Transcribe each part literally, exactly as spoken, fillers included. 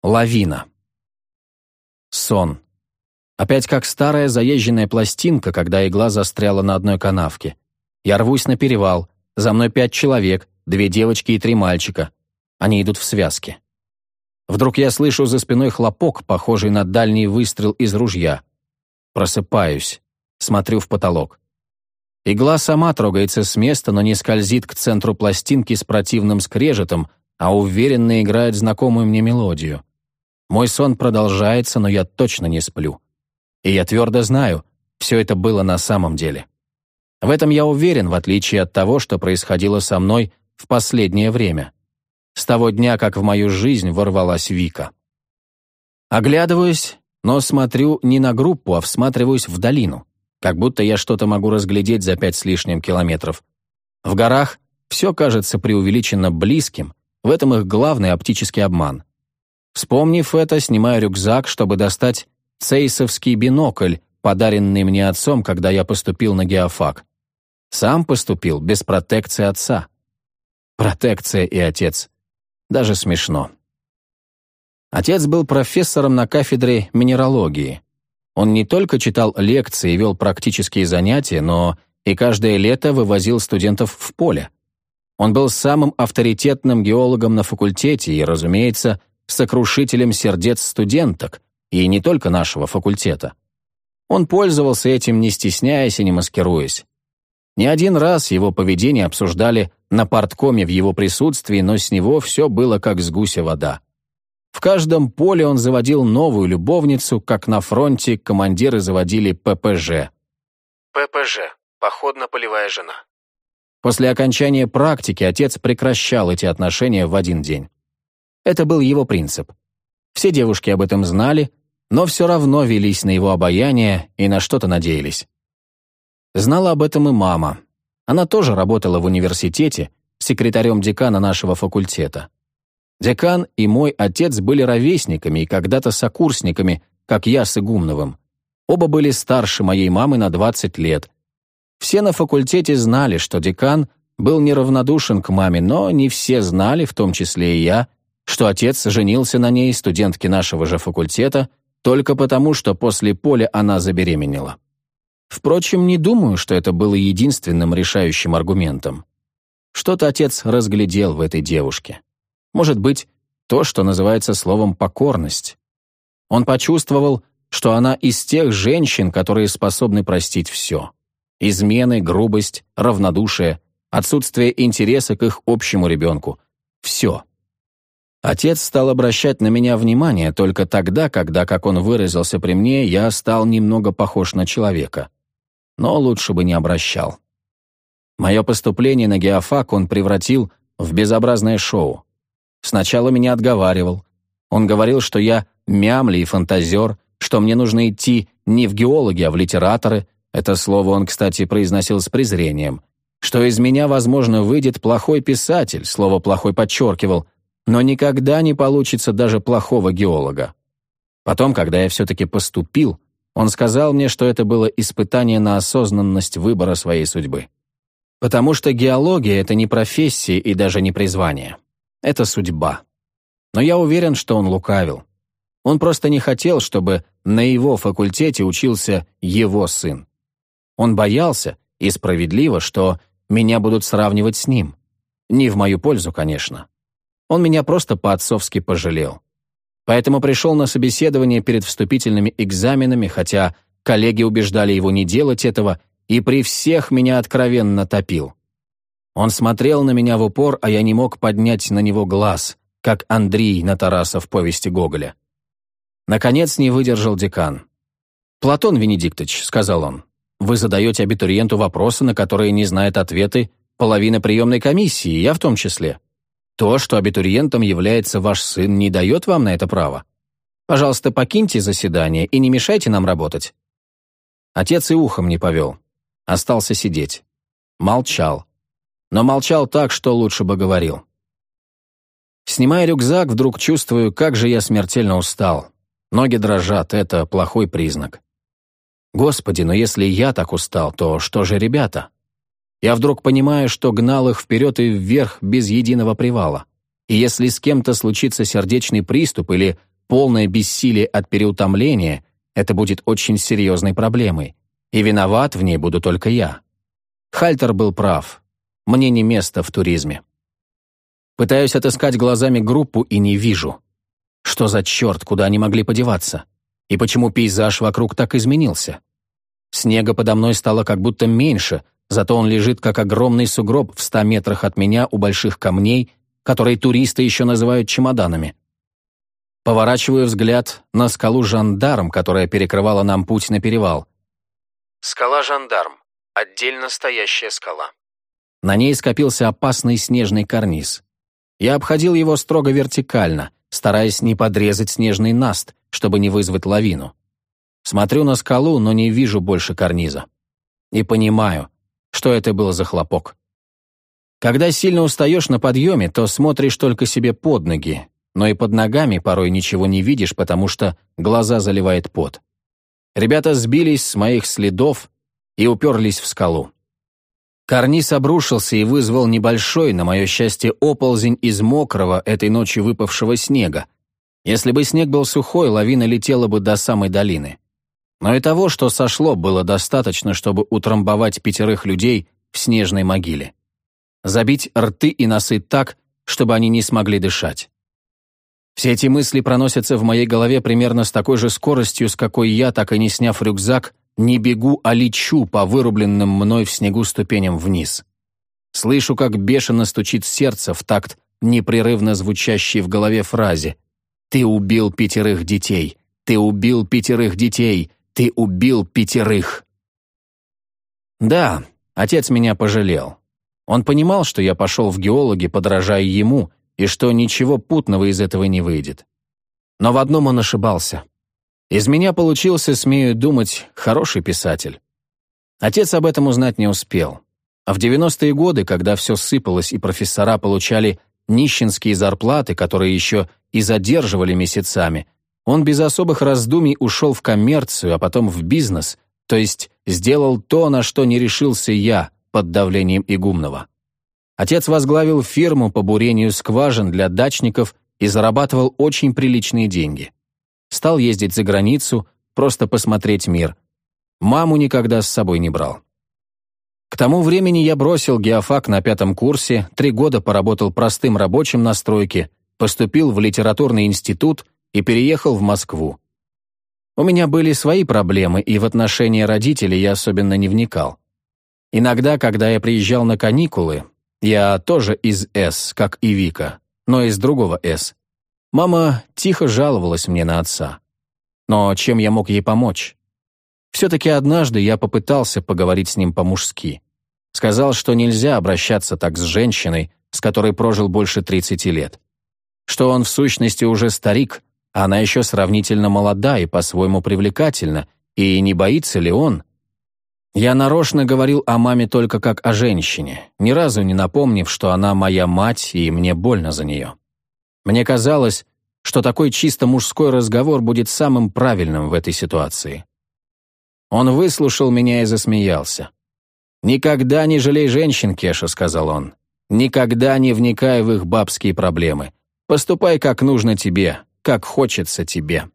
Лавина. Сон. Опять как старая заезженная пластинка, когда игла застряла на одной канавке. Я рвусь на перевал, за мной пять человек, две девочки и три мальчика. Они идут в связке. Вдруг я слышу за спиной хлопок, похожий на дальний выстрел из ружья. Просыпаюсь, смотрю в потолок. Игла сама трогается с места, но не скользит к центру пластинки с противным скрежетом, а уверенно играет знакомую мне мелодию. Мой сон продолжается, но я точно не сплю. И я твердо знаю, все это было на самом деле. В этом я уверен, в отличие от того, что происходило со мной в последнее время. С того дня, как в мою жизнь ворвалась Вика. Оглядываюсь, но смотрю не на группу, а всматриваюсь в долину, как будто я что-то могу разглядеть за пять с лишним километров. В горах все кажется преувеличенно близким, в этом их главный оптический обман. Вспомнив это, снимаю рюкзак, чтобы достать цейсовский бинокль, подаренный мне отцом, когда я поступил на геофак. Сам поступил без протекции отца. Протекция и отец. Даже смешно. Отец был профессором на кафедре минералогии. Он не только читал лекции и вел практические занятия, но и каждое лето вывозил студентов в поле. Он был самым авторитетным геологом на факультете и, разумеется, сокрушителем сердец студенток, и не только нашего факультета. Он пользовался этим, не стесняясь и не маскируясь. Не один раз его поведение обсуждали на парткоме в его присутствии, но с него все было как с гуся вода. В каждом поле он заводил новую любовницу, как на фронте командиры заводили ППЖ. ППЖ – походно-полевая жена. После окончания практики отец прекращал эти отношения в один день. Это был его принцип. Все девушки об этом знали, но все равно велись на его обаяние и на что-то надеялись. Знала об этом и мама. Она тоже работала в университете, секретарем декана нашего факультета. Декан и мой отец были ровесниками и когда-то сокурсниками, как я с Игумновым. Оба были старше моей мамы на двадцать лет. Все на факультете знали, что декан был неравнодушен к маме, но не все знали, в том числе и я, что отец женился на ней, студентке нашего же факультета, только потому, что после поля она забеременела. Впрочем, не думаю, что это было единственным решающим аргументом. Что-то отец разглядел в этой девушке. Может быть, то, что называется словом «покорность». Он почувствовал, что она из тех женщин, которые способны простить все. Измены, грубость, равнодушие, отсутствие интереса к их общему ребенку. Все. Отец стал обращать на меня внимание только тогда, когда, как он выразился при мне, я стал немного похож на человека. Но лучше бы не обращал. Мое поступление на геофак он превратил в безобразное шоу. Сначала меня отговаривал. Он говорил, что я мямли и фантазер, что мне нужно идти не в геологи, а в литераторы. Это слово он, кстати, произносил с презрением. Что из меня, возможно, выйдет плохой писатель, слово «плохой» подчеркивал, но никогда не получится даже плохого геолога. Потом, когда я все-таки поступил, он сказал мне, что это было испытание на осознанность выбора своей судьбы. Потому что геология — это не профессия и даже не призвание. Это судьба. Но я уверен, что он лукавил. Он просто не хотел, чтобы на его факультете учился его сын. Он боялся, и справедливо, что меня будут сравнивать с ним. Не в мою пользу, конечно. Он меня просто по-отцовски пожалел. Поэтому пришел на собеседование перед вступительными экзаменами, хотя коллеги убеждали его не делать этого, и при всех меня откровенно топил. Он смотрел на меня в упор, а я не мог поднять на него глаз, как Андрей на Тараса в повести Гоголя. Наконец не выдержал декан. «Платон Венедиктович», — сказал он, — «вы задаете абитуриенту вопросы, на которые не знает ответы половина приемной комиссии, я в том числе. То, что абитуриентом является ваш сын, не дает вам на это права. Пожалуйста, покиньте заседание и не мешайте нам работать». Отец и ухом не повел. Остался сидеть. Молчал. Но молчал так, что лучше бы говорил. Снимая рюкзак, вдруг чувствую, как же я смертельно устал. Ноги дрожат, это плохой признак. Господи, но если я так устал, то что же ребята? Я вдруг понимаю, что гнал их вперед и вверх без единого привала. И если с кем-то случится сердечный приступ или полное бессилие от переутомления, это будет очень серьезной проблемой, и виноват в ней буду только я. Хальтер был прав. Мне не место в туризме. Пытаюсь отыскать глазами группу и не вижу. Что за черт, куда они могли подеваться? И почему пейзаж вокруг так изменился? Снега подо мной стало как будто меньше, зато он лежит как огромный сугроб в ста метрах от меня у больших камней, которые туристы еще называют чемоданами. Поворачиваю взгляд на скалу Жандарм, которая перекрывала нам путь на перевал. Скала Жандарм. Отдельно стоящая скала. На ней скопился опасный снежный карниз. Я обходил его строго вертикально, стараясь не подрезать снежный наст, чтобы не вызвать лавину. Смотрю на скалу, но не вижу больше карниза. И понимаю, что это был за хлопок. Когда сильно устаешь на подъеме, то смотришь только себе под ноги, но и под ногами порой ничего не видишь, потому что глаза заливает пот. Ребята сбились с моих следов и уперлись в скалу. Карниз обрушился и вызвал небольшой, на мое счастье, оползень из мокрого этой ночью выпавшего снега. Если бы снег был сухой, лавина летела бы до самой долины. Но и того, что сошло, было достаточно, чтобы утрамбовать пятерых людей в снежной могиле. Забить рты и носы так, чтобы они не смогли дышать. Все эти мысли проносятся в моей голове примерно с такой же скоростью, с какой я, так и не сняв рюкзак, не бегу, а лечу по вырубленным мной в снегу ступеням вниз. Слышу, как бешено стучит сердце в такт непрерывно звучащей в голове фразе: «Ты убил пятерых детей! Ты убил пятерых детей! Ты убил пятерых!» Да, отец меня пожалел. Он понимал, что я пошел в геологи, подражая ему, и что ничего путного из этого не выйдет. Но в одном он ошибался. Из меня получился, смею думать, хороший писатель. Отец об этом узнать не успел. А в девяностые годы, когда все сыпалось и профессора получали нищенские зарплаты, которые еще и задерживали месяцами, он без особых раздумий ушел в коммерцию, а потом в бизнес, то есть сделал то, на что не решился я под давлением Игумнова. Отец возглавил фирму по бурению скважин для дачников и зарабатывал очень приличные деньги. Стал ездить за границу, просто посмотреть мир. Маму никогда с собой не брал. К тому времени я бросил геофак на пятом курсе, три года поработал простым рабочим на стройке, поступил в литературный институт и переехал в Москву. У меня были свои проблемы, и в отношения родителей я особенно не вникал. Иногда, когда я приезжал на каникулы, я тоже из С, как и Вика, но из другого С, мама тихо жаловалась мне на отца. Но чем я мог ей помочь? Все-таки однажды я попытался поговорить с ним по-мужски. Сказал, что нельзя обращаться так с женщиной, с которой прожил больше тридцати лет. Что он в сущности уже старик, а она еще сравнительно молода и по-своему привлекательна, и не боится ли он? Я нарочно говорил о маме только как о женщине, ни разу не напомнив, что она моя мать, и мне больно за нее. Мне казалось, что такой чисто мужской разговор будет самым правильным в этой ситуации. Он выслушал меня и засмеялся. «Никогда не жалей женщин, Кеша», — сказал он. «Никогда не вникай в их бабские проблемы. Поступай, как нужно тебе, как хочется тебе».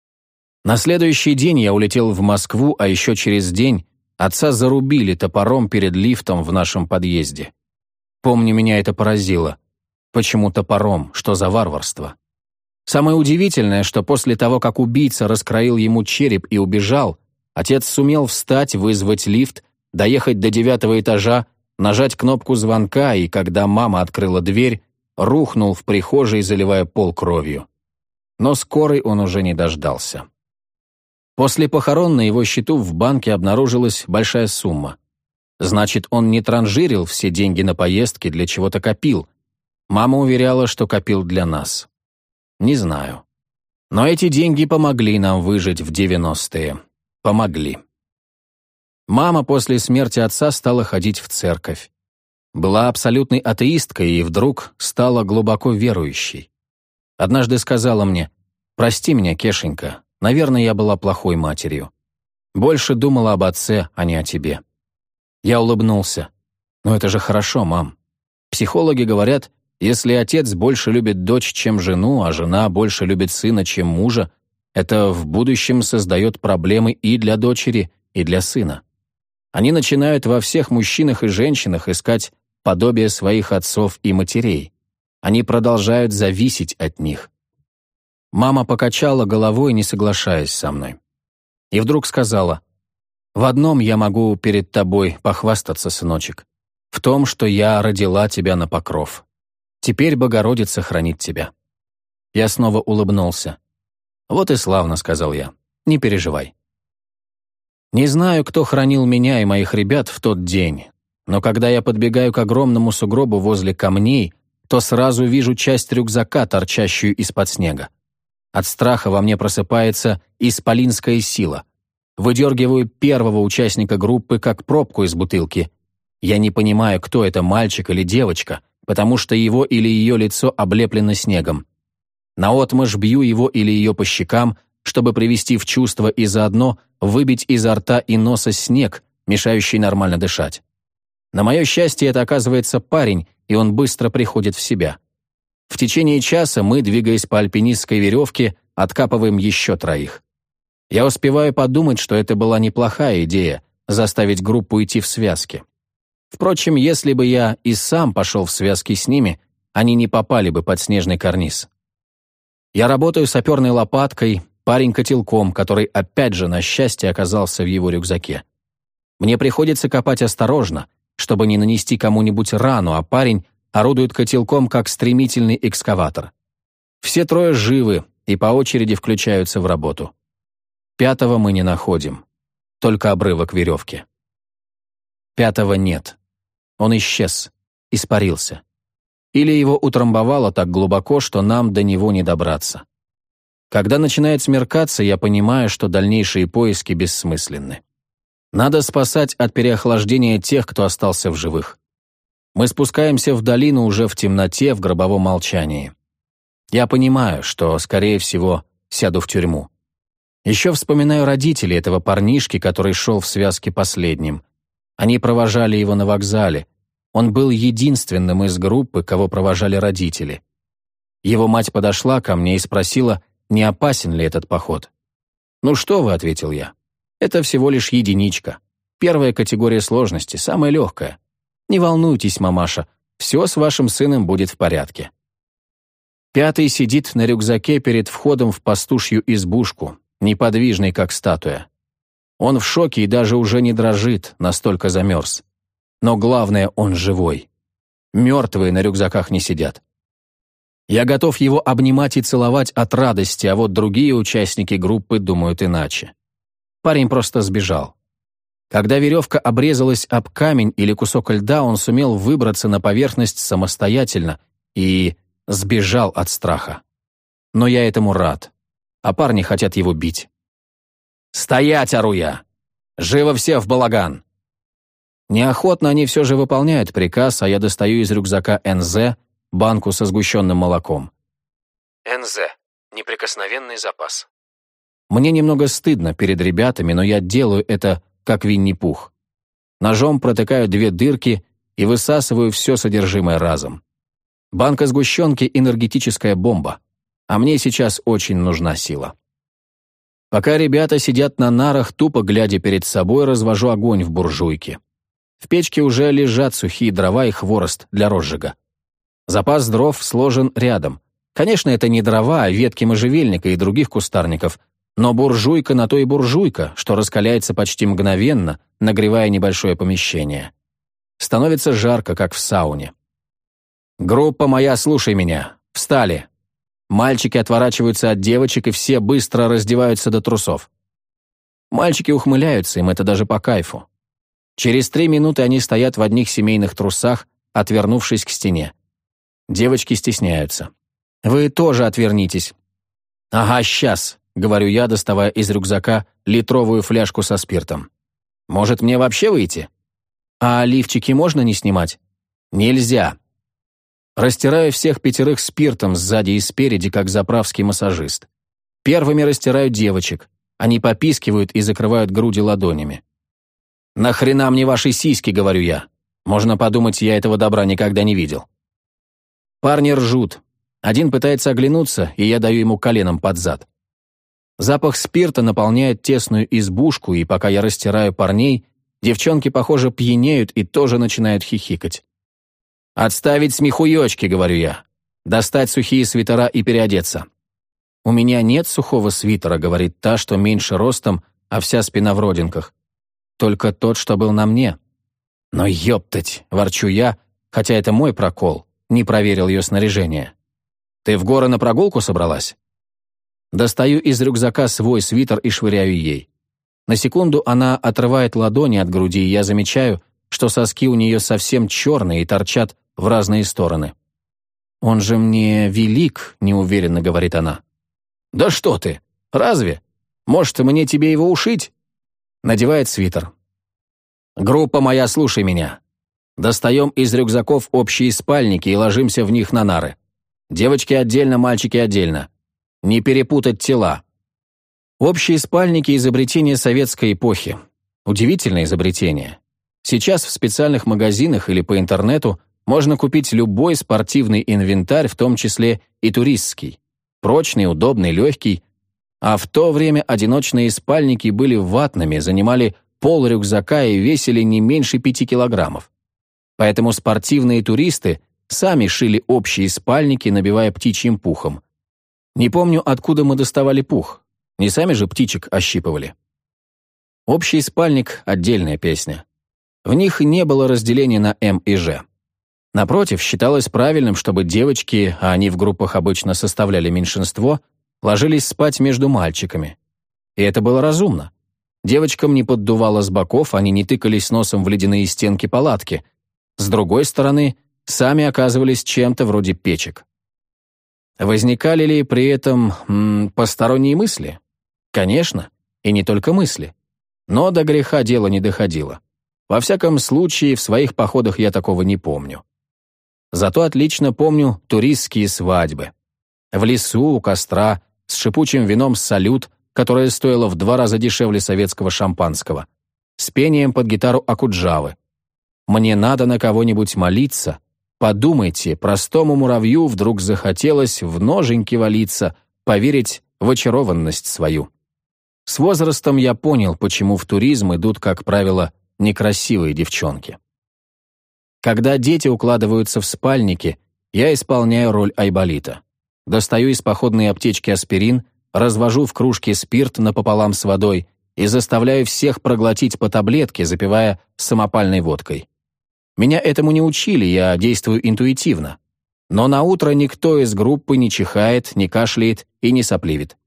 На следующий день я улетел в Москву, а еще через день отца зарубили топором перед лифтом в нашем подъезде. Помню, меня это поразило. Почему топором? Что за варварство? Самое удивительное, что после того, как убийца раскроил ему череп и убежал, отец сумел встать, вызвать лифт, доехать до девятого этажа, нажать кнопку звонка, и когда мама открыла дверь, рухнул в прихожей, заливая пол кровью. Но скорой он уже не дождался. После похорон на его счету в банке обнаружилась большая сумма. Значит, он не транжирил все деньги на поездки, для чего-то копил. Мама уверяла, что копил для нас. Не знаю. Но эти деньги помогли нам выжить в девяностые. Помогли. Мама после смерти отца стала ходить в церковь. Была абсолютной атеисткой и вдруг стала глубоко верующей. Однажды сказала мне: «Прости меня, Кешенька, наверное, я была плохой матерью. Больше думала об отце, а не о тебе». Я улыбнулся. «Но это же хорошо, мам. Психологи говорят, Если отец больше любит дочь, чем жену, а жена больше любит сына, чем мужа, это в будущем создает проблемы и для дочери, и для сына. Они начинают во всех мужчинах и женщинах искать подобие своих отцов и матерей. Они продолжают зависеть от них. Мама покачала головой, не соглашаясь со мной. И вдруг сказала: «В одном я могу перед тобой похвастаться, сыночек, в том, что я родила тебя на покров. Теперь Богородица хранит тебя». Я снова улыбнулся. «Вот и славно», — сказал я, — «не переживай». Не знаю, кто хранил меня и моих ребят в тот день, но когда я подбегаю к огромному сугробу возле камней, то сразу вижу часть рюкзака, торчащую из-под снега. От страха во мне просыпается исполинская сила. Выдергиваю первого участника группы как пробку из бутылки. Я не понимаю, кто это, мальчик или девочка, потому что его или ее лицо облеплено снегом. Наотмашь бью его или ее по щекам, чтобы привести в чувство и заодно выбить изо рта и носа снег, мешающий нормально дышать. На мое счастье, это оказывается парень, и он быстро приходит в себя. В течение часа мы, двигаясь по альпинистской веревке, откапываем еще троих. Я успеваю подумать, что это была неплохая идея — заставить группу идти в связке. Впрочем, если бы я и сам пошел в связке с ними, они не попали бы под снежный карниз. Я работаю саперной лопаткой, парень котелком, который опять же, на счастье, оказался в его рюкзаке. Мне приходится копать осторожно, чтобы не нанести кому-нибудь рану, а парень орудует котелком, как стремительный экскаватор. Все трое живы и по очереди включаются в работу. Пятого мы не находим, только обрывок веревки. Пятого нет. Он исчез, испарился. Или его утрамбовало так глубоко, что нам до него не добраться. Когда начинает смеркаться, я понимаю, что дальнейшие поиски бессмысленны. Надо спасать от переохлаждения тех, кто остался в живых. Мы спускаемся в долину уже в темноте, в гробовом молчании. Я понимаю, что, скорее всего, сяду в тюрьму. Еще вспоминаю родителей этого парнишки, который шел в связке последним. Они провожали его на вокзале. Он был единственным из группы, кого провожали родители. Его мать подошла ко мне и спросила, не опасен ли этот поход. «Ну что вы», — ответил я, — «это всего лишь единичка. Первая категория сложности, самая легкая. Не волнуйтесь, мамаша, все с вашим сыном будет в порядке». Пятый сидит на рюкзаке перед входом в пастушью избушку, неподвижный, как статуя. Он в шоке и даже уже не дрожит, настолько замерз. Но главное, он живой. Мертвые на рюкзаках не сидят. Я готов его обнимать и целовать от радости, а вот другие участники группы думают иначе. Парень просто сбежал. Когда веревка обрезалась об камень или кусок льда, он сумел выбраться на поверхность самостоятельно и сбежал от страха. Но я этому рад, а парни хотят его бить. «Стоять, ору я! Живо все в балаган!» Неохотно они все же выполняют приказ, а я достаю из рюкзака эн зэ, банку со сгущенным молоком. эн зэ – неприкосновенный запас. Мне немного стыдно перед ребятами, но я делаю это как Винни-Пух. Ножом протыкаю две дырки и высасываю все содержимое разом. Банка сгущенки – энергетическая бомба, а мне сейчас очень нужна сила. Пока ребята сидят на нарах, тупо глядя перед собой, развожу огонь в буржуйке. В печке уже лежат сухие дрова и хворост для розжига. Запас дров сложен рядом. Конечно, это не дрова, а ветки можжевельника и других кустарников, но буржуйка на то и буржуйка, что раскаляется почти мгновенно, нагревая небольшое помещение. Становится жарко, как в сауне. «Группа моя, слушай меня. Встали!» Мальчики отворачиваются от девочек, и все быстро раздеваются до трусов. Мальчики ухмыляются, им это даже по кайфу. Через три минуты они стоят в одних семейных трусах, отвернувшись к стене. Девочки стесняются. «Вы тоже отвернитесь». «Ага, сейчас», — говорю я, доставая из рюкзака литровую фляжку со спиртом. «Может, мне вообще выйти?» «А лифчики можно не снимать?» «Нельзя». Растираю всех пятерых спиртом сзади и спереди, как заправский массажист. Первыми растираю девочек. Они попискивают и закрывают груди ладонями. «Нахрена мне ваши сиськи?» — говорю я. Можно подумать, я этого добра никогда не видел. Парни ржут. Один пытается оглянуться, и я даю ему коленом под зад. Запах спирта наполняет тесную избушку, и пока я растираю парней, девчонки, похоже, пьянеют и тоже начинают хихикать. «Отставить смехуёчки», — говорю я. «Достать сухие свитера и переодеться». «У меня нет сухого свитера», — говорит та, что меньше ростом, а вся спина в родинках. «Только тот, что был на мне». «Но ёптать», — ворчу я, хотя это мой прокол, не проверил ее снаряжение. «Ты в горы на прогулку собралась?» Достаю из рюкзака свой свитер и швыряю ей. На секунду она отрывает ладони от груди, и я замечаю, что соски у нее совсем черные и торчат в разные стороны. «Он же мне велик», — неуверенно говорит она. «Да что ты! Разве? Может, мне тебе его ушить?» Надевает свитер. «Группа моя, слушай меня. Достаем из рюкзаков общие спальники и ложимся в них на нары. Девочки отдельно, мальчики отдельно. Не перепутать тела». Общие спальники – изобретение советской эпохи. Удивительное изобретение. Сейчас в специальных магазинах или по интернету можно купить любой спортивный инвентарь, в том числе и туристский. Прочный, удобный, легкий. А в то время одиночные спальники были ватными, занимали пол рюкзака и весили не меньше пяти килограммов. Поэтому спортивные туристы сами шили общие спальники, набивая птичьим пухом. Не помню, откуда мы доставали пух. Не сами же птичек ощипывали. Общий спальник — отдельная песня. В них не было разделения на М и Ж. Напротив, считалось правильным, чтобы девочки, а они в группах обычно составляли меньшинство, ложились спать между мальчиками. И это было разумно. Девочкам не поддувало с боков, они не тыкались носом в ледяные стенки палатки. С другой стороны, сами оказывались чем-то вроде печек. Возникали ли при этом м, посторонние мысли? Конечно, и не только мысли. Но до греха дело не доходило. Во всяком случае, в своих походах я такого не помню. Зато отлично помню туристские свадьбы. В лесу, у костра, с шипучим вином «Салют», которое стоило в два раза дешевле советского шампанского, с пением под гитару Акуджавы. «Мне надо на кого-нибудь молиться». Подумайте, простому муравью вдруг захотелось в ноженьки валиться, поверить в очарованность свою. С возрастом я понял, почему в туризм идут, как правило, некрасивые девчонки. Когда дети укладываются в спальники, я исполняю роль айболита. Достаю из походной аптечки аспирин, развожу в кружке спирт напополам с водой и заставляю всех проглотить по таблетке, запивая самопальной водкой. Меня этому не учили, я действую интуитивно. Но на утро никто из группы не чихает, не кашляет и не сопливит.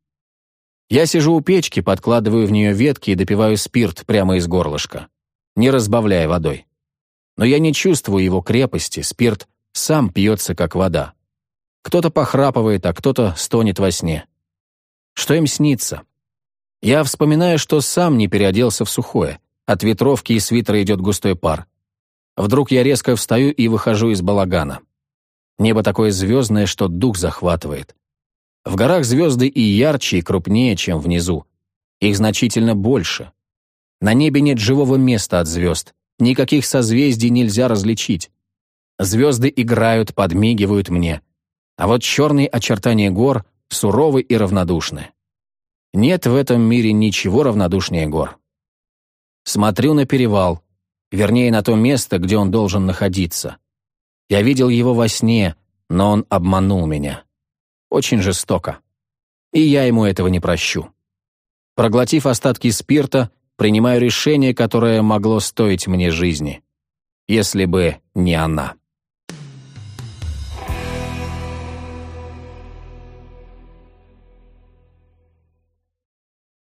Я сижу у печки, подкладываю в нее ветки и допиваю спирт прямо из горлышка, не разбавляя водой. Но я не чувствую его крепости, спирт сам пьется, как вода. Кто-то похрапывает, а кто-то стонет во сне. Что им снится? Я вспоминаю, что сам не переоделся в сухое. От ветровки и свитера идет густой пар. Вдруг я резко встаю и выхожу из балагана. Небо такое звездное, что дух захватывает. В горах звезды и ярче, и крупнее, чем внизу. Их значительно больше. На небе нет живого места от звезд. Никаких созвездий нельзя различить. Звезды играют, подмигивают мне. А вот черные очертания гор суровы и равнодушны. Нет в этом мире ничего равнодушнее гор. Смотрю на перевал. Вернее, на то место, где он должен находиться. Я видел его во сне, но он обманул меня. Очень жестоко. И я ему этого не прощу. Проглотив остатки спирта, принимаю решение, которое могло стоить мне жизни. Если бы не она.